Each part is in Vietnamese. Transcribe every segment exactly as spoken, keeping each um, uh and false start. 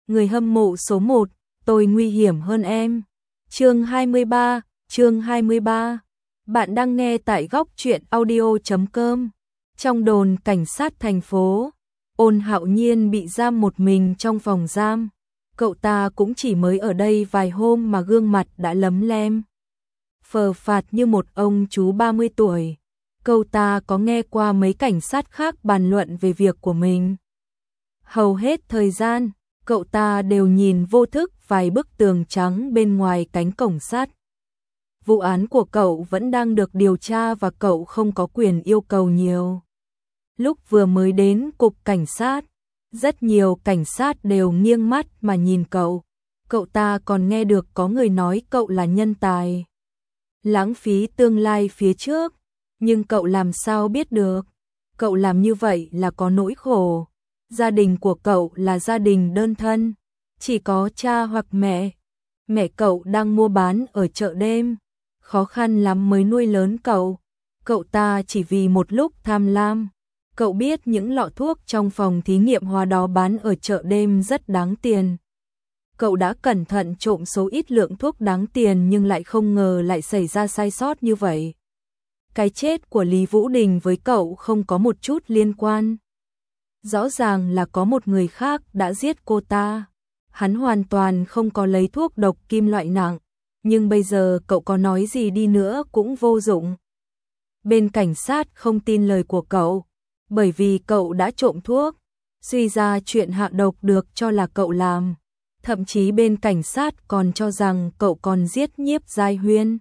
người hâm mộ số một, tôi nguy hiểm hơn em. Chương hai mươi ba, chương hai mươi ba. Bạn đang nghe tại góc truyện audio chấm com. Trong đồn cảnh sát thành phố, Ôn Hạo Nhiên bị giam một mình trong phòng giam. Cậu ta cũng chỉ mới ở đây vài hôm mà gương mặt đã lấm lem phờ phạt như một ông chú ba mươi tuổi. Cậu ta có nghe qua mấy cảnh sát khác bàn luận về việc của mình. Hầu hết thời gian, cậu ta đều nhìn vô thức vài bức tường trắng bên ngoài cánh cổng sắt. Vụ án của cậu vẫn đang được điều tra và cậu không có quyền yêu cầu nhiều. Lúc vừa mới đến cục cảnh sát, rất nhiều cảnh sát đều nghiêng mắt mà nhìn cậu. Cậu ta còn nghe được có người nói cậu là nhân tài, lãng phí tương lai phía trước. Nhưng cậu làm sao biết được? Cậu làm như vậy là có nỗi khổ. Gia đình của cậu là gia đình đơn thân, chỉ có cha hoặc mẹ. Mẹ cậu đang mua bán ở chợ đêm, khó khăn lắm mới nuôi lớn cậu. Cậu ta chỉ vì một lúc tham lam. Cậu biết những lọ thuốc trong phòng thí nghiệm hóa đó bán ở chợ đêm rất đáng tiền. Cậu đã cẩn thận trộm số ít lượng thuốc đáng tiền nhưng lại không ngờ lại xảy ra sai sót như vậy. Cái chết của Lý Vũ Đình với cậu không có một chút liên quan. Rõ ràng là có một người khác đã giết cô ta. Hắn hoàn toàn không có lấy thuốc độc kim loại nặng, nhưng bây giờ cậu có nói gì đi nữa cũng vô dụng. Bên cảnh sát không tin lời của cậu, bởi vì cậu đã trộm thuốc. Suy ra chuyện hạ độc được cho là cậu làm. Thậm chí bên cảnh sát còn cho rằng cậu còn giết Nhiếp Giai Huyên.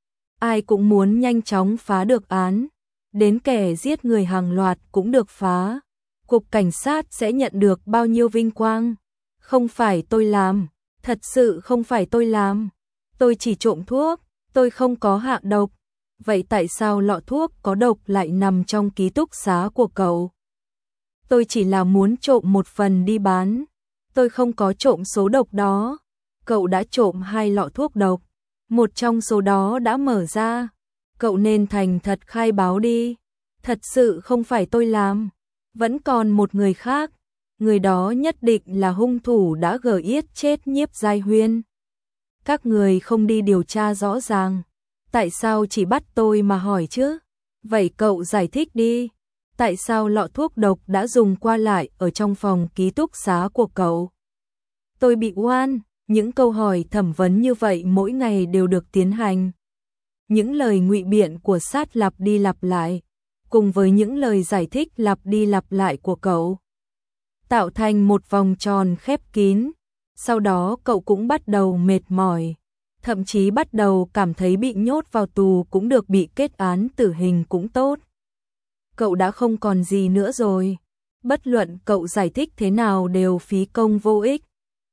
Ai cũng muốn nhanh chóng phá được án, đến kẻ giết người hàng loạt cũng được phá. Cục cảnh sát sẽ nhận được bao nhiêu vinh quang. Không phải tôi làm, thật sự không phải tôi làm. Tôi chỉ trộm thuốc, tôi không có hạ độc. Vậy tại sao lọ thuốc có độc lại nằm trong ký túc xá của cậu? Tôi chỉ là muốn trộm một phần đi bán. Tôi không có trộm số độc đó. Cậu đã trộm hai lọ thuốc độc. Một trong số đó đã mở ra. Cậu nên thành thật khai báo đi. Thật sự không phải tôi làm. Vẫn còn một người khác. Người đó nhất định là hung thủ đã gờ yết chết Nhiếp Giai Huyên. Các người không đi điều tra rõ ràng. Tại sao chỉ bắt tôi mà hỏi chứ? Vậy cậu giải thích đi. Tại sao lọ thuốc độc đã dùng qua lại ở trong phòng ký túc xá của cậu? Tôi bị oan. Những câu hỏi thẩm vấn như vậy mỗi ngày đều được tiến hành. Những lời ngụy biện của sát lặp đi lặp lại, cùng với những lời giải thích lặp đi lặp lại của cậu, tạo thành một vòng tròn khép kín. Sau đó cậu cũng bắt đầu mệt mỏi, thậm chí bắt đầu cảm thấy bị nhốt vào tù cũng được, bị kết án tử hình cũng tốt. Cậu đã không còn gì nữa rồi. Bất luận cậu giải thích thế nào đều phí công vô ích.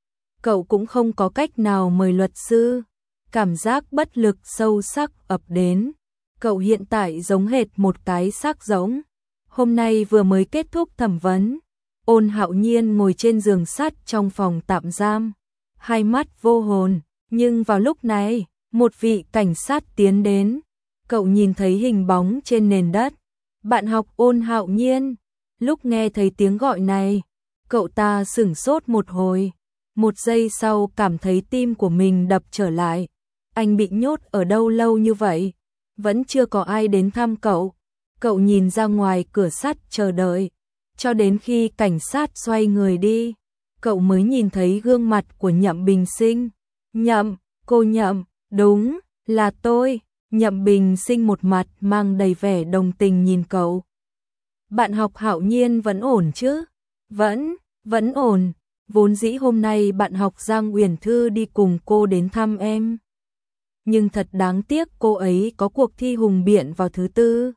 Cậu cũng không có cách nào mời luật sư. Cảm giác bất lực sâu sắc ập đến. Cậu hiện tại giống hệt một cái xác rỗng. Hôm nay vừa mới kết thúc thẩm vấn. Ôn Hạo Nhiên ngồi trên giường sắt trong phòng tạm giam, hai mắt vô hồn. Nhưng vào lúc này, một vị cảnh sát tiến đến. Cậu nhìn thấy hình bóng trên nền đất. Bạn học Ôn Hạo Nhiên. Lúc nghe thấy tiếng gọi này, cậu ta sửng sốt một hồi. Một giây sau cảm thấy tim của mình đập trở lại. Anh bị nhốt ở đâu lâu như vậy? Vẫn chưa có ai đến thăm cậu. Cậu nhìn ra ngoài cửa sắt chờ đợi. Cho đến khi cảnh sát xoay người đi, cậu mới nhìn thấy gương mặt của Nhậm Bình Sinh. Nhậm, cô Nhậm, đúng, là tôi. Nhậm Bình Sinh một mặt mang đầy vẻ đồng tình nhìn cậu. Bạn học Hạo Nhiên vẫn ổn chứ? Vẫn, vẫn ổn. Vốn dĩ hôm nay bạn học Giang Uyển Thư đi cùng cô đến thăm em. Nhưng thật đáng tiếc cô ấy có cuộc thi hùng biện vào thứ tư.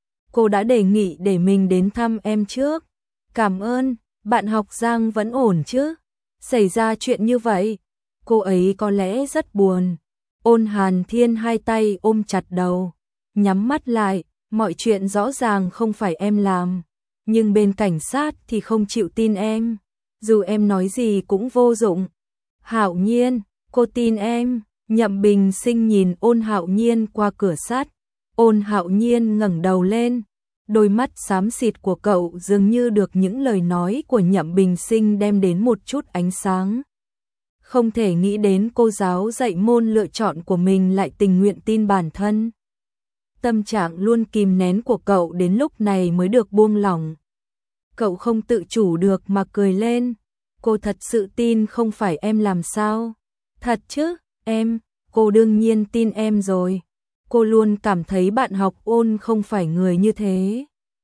Cô đã đề nghị để mình đến thăm em trước. Cảm ơn, bạn học Giang vẫn ổn chứ? Xảy ra chuyện như vậy, cô ấy có lẽ rất buồn. Ôn Hàn Thiên hai tay ôm chặt đầu, nhắm mắt lại, mọi chuyện rõ ràng không phải em làm. Nhưng bên cảnh sát thì không chịu tin em. Dù em nói gì cũng vô dụng. Hạo Nhiên, cô tin em. Nhậm Bình Sinh nhìn Ôn Hạo Nhiên qua cửa sắt. Ôn Hạo Nhiên ngẩng đầu lên, Đôi mắt xám xịt của cậu dường như được những lời nói của Nhậm Bình Sinh đem đến một chút ánh sáng. Không thể nghĩ đến cô giáo dạy môn lựa chọn của mình lại tình nguyện tin bản thân. Tâm trạng luôn kìm nén của cậu đến lúc này mới được buông lỏng. Cậu không tự chủ được mà cười lên. Cô thật sự tin không phải em làm sao? Thật chứ, em, cô đương nhiên tin em rồi. Cô luôn cảm thấy bạn học Ôn không phải người như thế.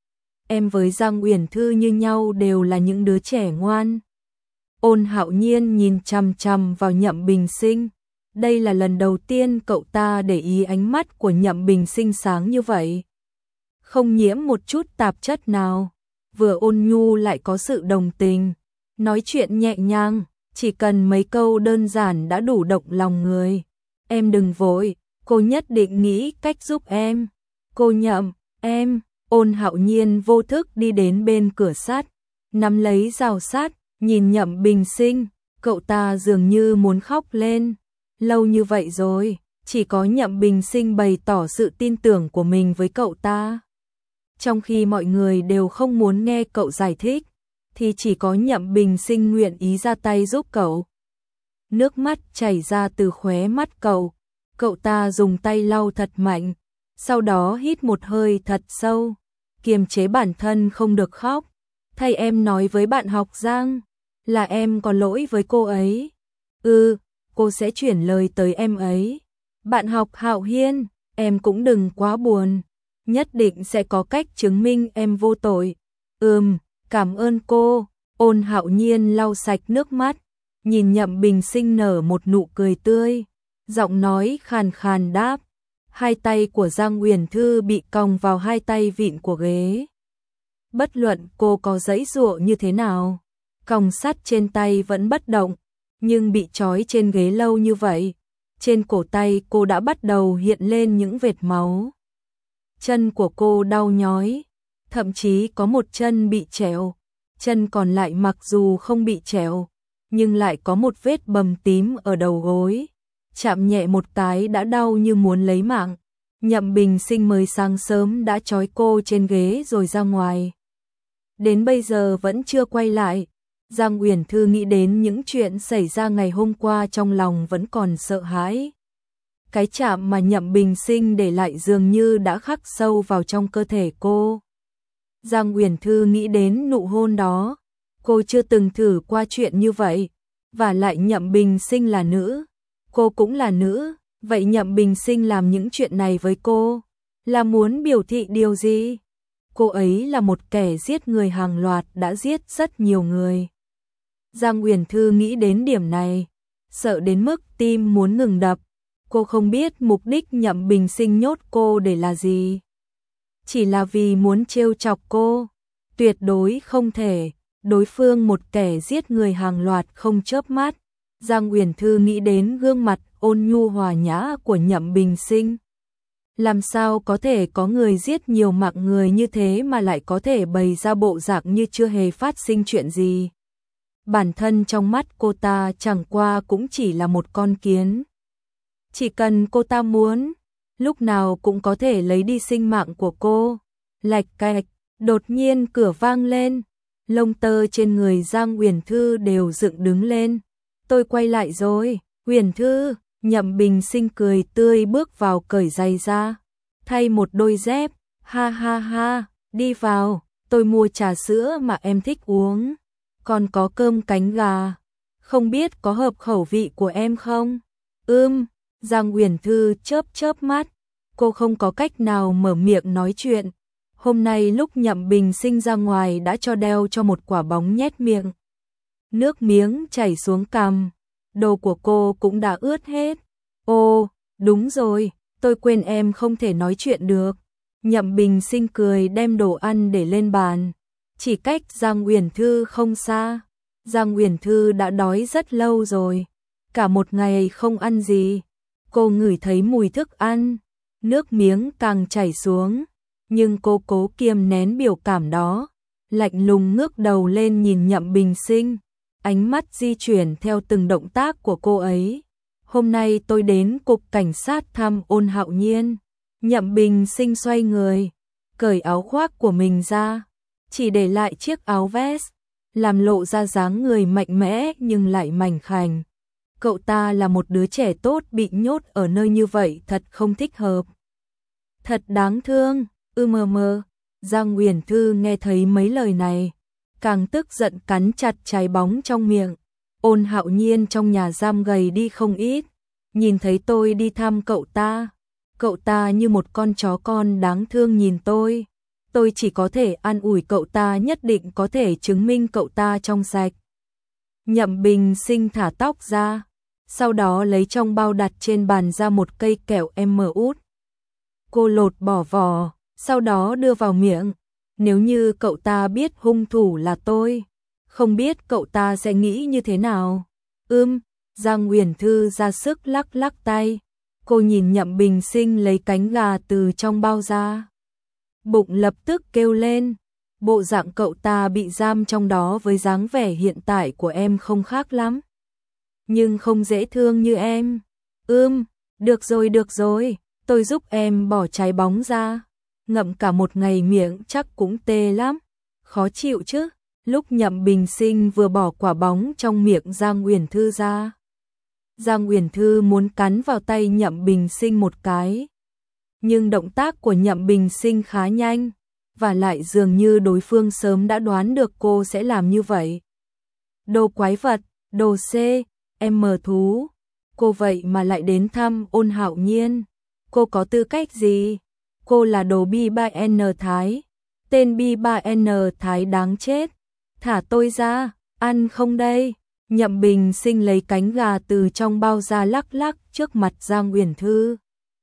Em với Giang Uyển Thư như nhau đều là những đứa trẻ ngoan. Ôn Hạo Nhiên nhìn chằm chằm vào Nhậm Bình Sinh. Đây là lần đầu tiên cậu ta để ý ánh mắt của Nhậm Bình Sinh sáng như vậy. Không nhiễm một chút tạp chất nào. Vừa ôn nhu lại có sự đồng tình. Nói chuyện nhẹ nhàng, chỉ cần mấy câu đơn giản đã đủ động lòng người. Em đừng vội, cô nhất định nghĩ cách giúp em. Cô Nhậm, em, Ôn Hạo Nhiên vô thức đi đến bên cửa sắt, nắm lấy rào sắt, nhìn Nhậm Bình Sinh, cậu ta dường như muốn khóc lên. Lâu như vậy rồi, chỉ có Nhậm Bình Sinh bày tỏ sự tin tưởng của mình với cậu ta. Trong khi mọi người đều không muốn nghe cậu giải thích, thì chỉ có Nhậm Bình Sinh nguyện ý ra tay giúp cậu. Nước mắt chảy ra từ khóe mắt cậu, cậu ta dùng tay lau thật mạnh, sau đó hít một hơi thật sâu, kiềm chế bản thân không được khóc. Thay em nói với bạn học Giang, là em có lỗi với cô ấy. Ừ, cô sẽ chuyển lời tới em ấy. Bạn học Hạo Hiên, em cũng đừng quá buồn, nhất định sẽ có cách chứng minh em vô tội. Ừm, cảm ơn cô. Ôn Hạo Nhiên lau sạch nước mắt, nhìn Nhậm Bình Sinh nở một nụ cười tươi, giọng nói khàn khàn đáp. Hai tay của Giang Uyển Thư bị còng vào hai tay vịn của ghế. Bất luận cô có giãy giụa như thế nào, còng sắt trên tay vẫn bất động, nhưng bị trói trên ghế lâu như vậy, trên cổ tay cô đã bắt đầu hiện lên những vệt máu. Chân của cô đau nhói, thậm chí có một chân bị trẹo, chân còn lại mặc dù không bị trẹo, nhưng lại có một vết bầm tím ở đầu gối. Chạm nhẹ một cái đã đau như muốn lấy mạng. Nhậm Bình Sinh mới sáng sớm đã trói cô trên ghế rồi ra ngoài. Đến bây giờ vẫn chưa quay lại. Giang Uyển Thư nghĩ đến những chuyện xảy ra ngày hôm qua trong lòng vẫn còn sợ hãi. Cái chạm mà Nhậm Bình Sinh để lại dường như đã khắc sâu vào trong cơ thể cô. Giang Uyển Thư nghĩ đến nụ hôn đó. Cô chưa từng thử qua chuyện như vậy. Và lại Nhậm Bình Sinh là nữ. Cô cũng là nữ. Vậy Nhậm Bình Sinh làm những chuyện này với cô là muốn biểu thị điều gì? Cô ấy là một kẻ giết người hàng loạt, đã giết rất nhiều người. Giang Uyển Thư nghĩ đến điểm này, sợ đến mức tim muốn ngừng đập. Cô không biết mục đích Nhậm Bình Sinh nhốt cô để là gì. Chỉ là vì muốn trêu chọc cô. Tuyệt đối không thể. Đối phương một kẻ giết người hàng loạt không chớp mắt. Giang Uyển Thư nghĩ đến gương mặt ôn nhu hòa nhã của Nhậm Bình Sinh. Làm sao có thể có người giết nhiều mạng người như thế mà lại có thể bày ra bộ dạng như chưa hề phát sinh chuyện gì. Bản thân trong mắt cô ta chẳng qua cũng chỉ là một con kiến. Chỉ cần cô ta muốn, lúc nào cũng có thể lấy đi sinh mạng của cô. Lạch cạch, đột nhiên cửa vang lên, lông tơ trên người Giang Uyển Thư đều dựng đứng lên. Tôi quay lại rồi, Uyển Thư. Nhậm Bình Sinh cười tươi bước vào cởi giày ra, thay một đôi dép, ha ha ha, đi vào, tôi mua trà sữa mà em thích uống, còn có cơm cánh gà, không biết có hợp khẩu vị của em không? Ưm, Giang Uyển Thư chớp chớp mắt, cô không có cách nào mở miệng nói chuyện. Hôm nay lúc Nhậm Bình Sinh ra ngoài đã cho đeo cho một quả bóng nhét miệng. Nước miếng chảy xuống cằm. Đồ của cô cũng đã ướt hết. Ồ, đúng rồi, tôi quên em không thể nói chuyện được. Nhậm Bình Sinh cười đem đồ ăn để lên bàn. Chỉ cách Giang Uyển Thư không xa. Giang Uyển Thư đã đói rất lâu rồi. Cả một ngày không ăn gì. Cô ngửi thấy mùi thức ăn. Nước miếng càng chảy xuống. Nhưng cô cố kiềm nén biểu cảm đó. Lạnh lùng ngước đầu lên nhìn Nhậm Bình Sinh. Ánh mắt di chuyển theo từng động tác của cô ấy. Hôm nay tôi đến cục cảnh sát thăm Ôn Hạo Nhiên. Nhậm Bình Sinh xoay người, cởi áo khoác của mình ra, chỉ để lại chiếc áo vest, làm lộ ra dáng người mạnh mẽ nhưng lại mảnh khảnh. Cậu ta là một đứa trẻ tốt bị nhốt ở nơi như vậy thật không thích hợp. Thật đáng thương, ư mờ mờ. Giang Uyển Thư nghe thấy mấy lời này, càng tức giận cắn chặt trái bóng trong miệng. Ôn Hạo Nhiên trong nhà giam gầy đi không ít, nhìn thấy tôi đi thăm cậu ta. Cậu ta như một con chó con đáng thương nhìn tôi. Tôi chỉ có thể an ủi cậu ta nhất định có thể chứng minh cậu ta trong sạch. Nhậm Bình Sinh thả tóc ra, sau đó lấy trong bao đặt trên bàn ra một cây kẹo em út. Cô lột bỏ vỏ, sau đó đưa vào miệng. Nếu như cậu ta biết hung thủ là tôi, không biết cậu ta sẽ nghĩ như thế nào. Ưm, Giang Uyển Thư ra sức lắc lắc tay. Cô nhìn Nhậm Bình Sinh lấy cánh gà từ trong bao ra. Bụng lập tức kêu lên. Bộ dạng cậu ta bị giam trong đó với dáng vẻ hiện tại của em không khác lắm. Nhưng không dễ thương như em. Ưm, được rồi được rồi, tôi giúp em bỏ trái bóng ra. Ngậm cả một ngày miệng chắc cũng tê lắm. Khó chịu chứ. Lúc Nhậm Bình Sinh vừa bỏ quả bóng trong miệng Giang Uyển Thư ra, Giang Uyển Thư muốn cắn vào tay Nhậm Bình Sinh một cái. Nhưng động tác của Nhậm Bình Sinh khá nhanh, và lại dường như đối phương sớm đã đoán được cô sẽ làm như vậy. Đồ quái vật, đồ C, em mờ thú. Cô vậy mà lại đến thăm Ôn Hạo Nhiên. Cô có tư cách gì? Cô là đồ B ba N Thái. Tên B ba N Thái đáng chết. Thả tôi ra, ăn không đây? Nhậm Bình Sinh lấy cánh gà từ trong bao ra lắc lắc trước mặt Giang Uyển Thư.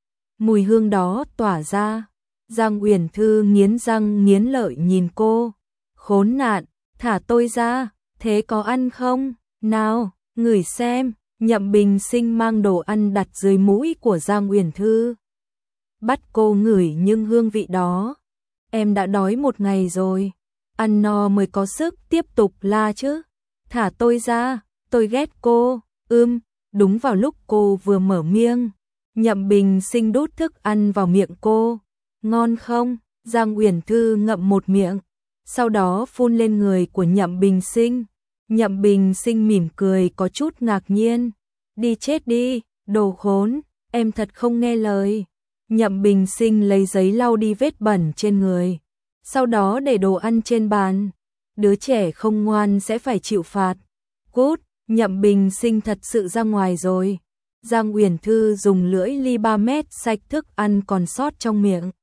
Mùi hương đó tỏa ra. Giang Uyển Thư nghiến răng nghiến lợi nhìn cô. Khốn nạn, thả tôi ra, thế có ăn không? Nào, ngửi xem. Nhậm Bình Sinh mang đồ ăn đặt dưới mũi của Giang Uyển Thư. Bắt cô ngửi nhưng hương vị đó. Em đã đói một ngày rồi. Ăn no mới có sức tiếp tục la chứ. Thả tôi ra, tôi ghét cô. Ưm, đúng vào lúc cô vừa mở miệng, Nhậm Bình Sinh đút thức ăn vào miệng cô. Ngon không? Giang Uyển Thư ngậm một miệng, sau đó phun lên người của Nhậm Bình Sinh. Nhậm Bình Sinh mỉm cười có chút ngạc nhiên. Đi chết đi, đồ khốn, em thật không nghe lời. Nhậm Bình Sinh lấy giấy lau đi vết bẩn trên người, sau đó để đồ ăn trên bàn. Đứa trẻ không ngoan sẽ phải chịu phạt. Cút, Nhậm Bình Sinh thật sự ra ngoài rồi. Giang Uyển Thư dùng lưỡi ly ba mét sạch thức ăn còn sót trong miệng.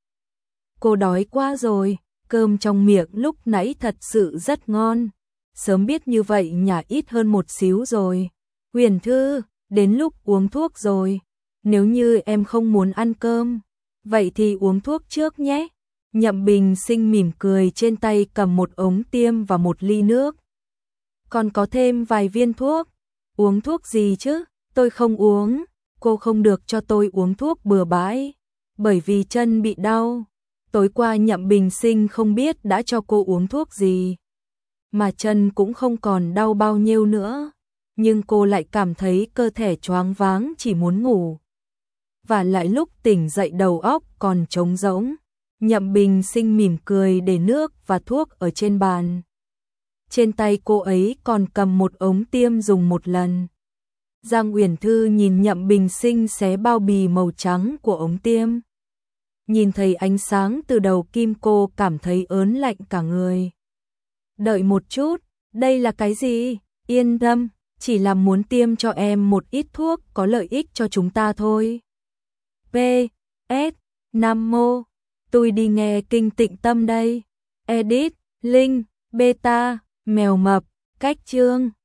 Cô đói quá rồi, cơm trong miệng lúc nãy thật sự rất ngon. Sớm biết như vậy nhả ít hơn một xíu rồi. Uyển Thư, đến lúc uống thuốc rồi. Nếu như em không muốn ăn cơm, vậy thì uống thuốc trước nhé. Nhậm Bình Sinh mỉm cười trên tay cầm một ống tiêm và một ly nước. Còn có thêm vài viên thuốc. Uống thuốc gì chứ? Tôi không uống. Cô không được cho tôi uống thuốc bừa bãi, bởi vì chân bị đau. Tối qua Nhậm Bình Sinh không biết đã cho cô uống thuốc gì, mà chân cũng không còn đau bao nhiêu nữa. Nhưng cô lại cảm thấy cơ thể choáng váng chỉ muốn ngủ. Và lại lúc tỉnh dậy đầu óc còn trống rỗng. Nhậm Bình Sinh mỉm cười để nước và thuốc ở trên bàn. Trên tay cô ấy còn cầm một ống tiêm dùng một lần. Giang Uyển Thư nhìn Nhậm Bình Sinh xé bao bì màu trắng của ống tiêm. Nhìn thấy ánh sáng từ đầu kim cô cảm thấy ớn lạnh cả người. Đợi một chút, đây là cái gì? Yên tâm, chỉ là muốn tiêm cho em một ít thuốc có lợi ích cho chúng ta thôi. P. S. Nam Mô. Tôi đi nghe kinh Tịnh Tâm đây. Edit, Link, Beta, Mèo Mập, Cách Chương.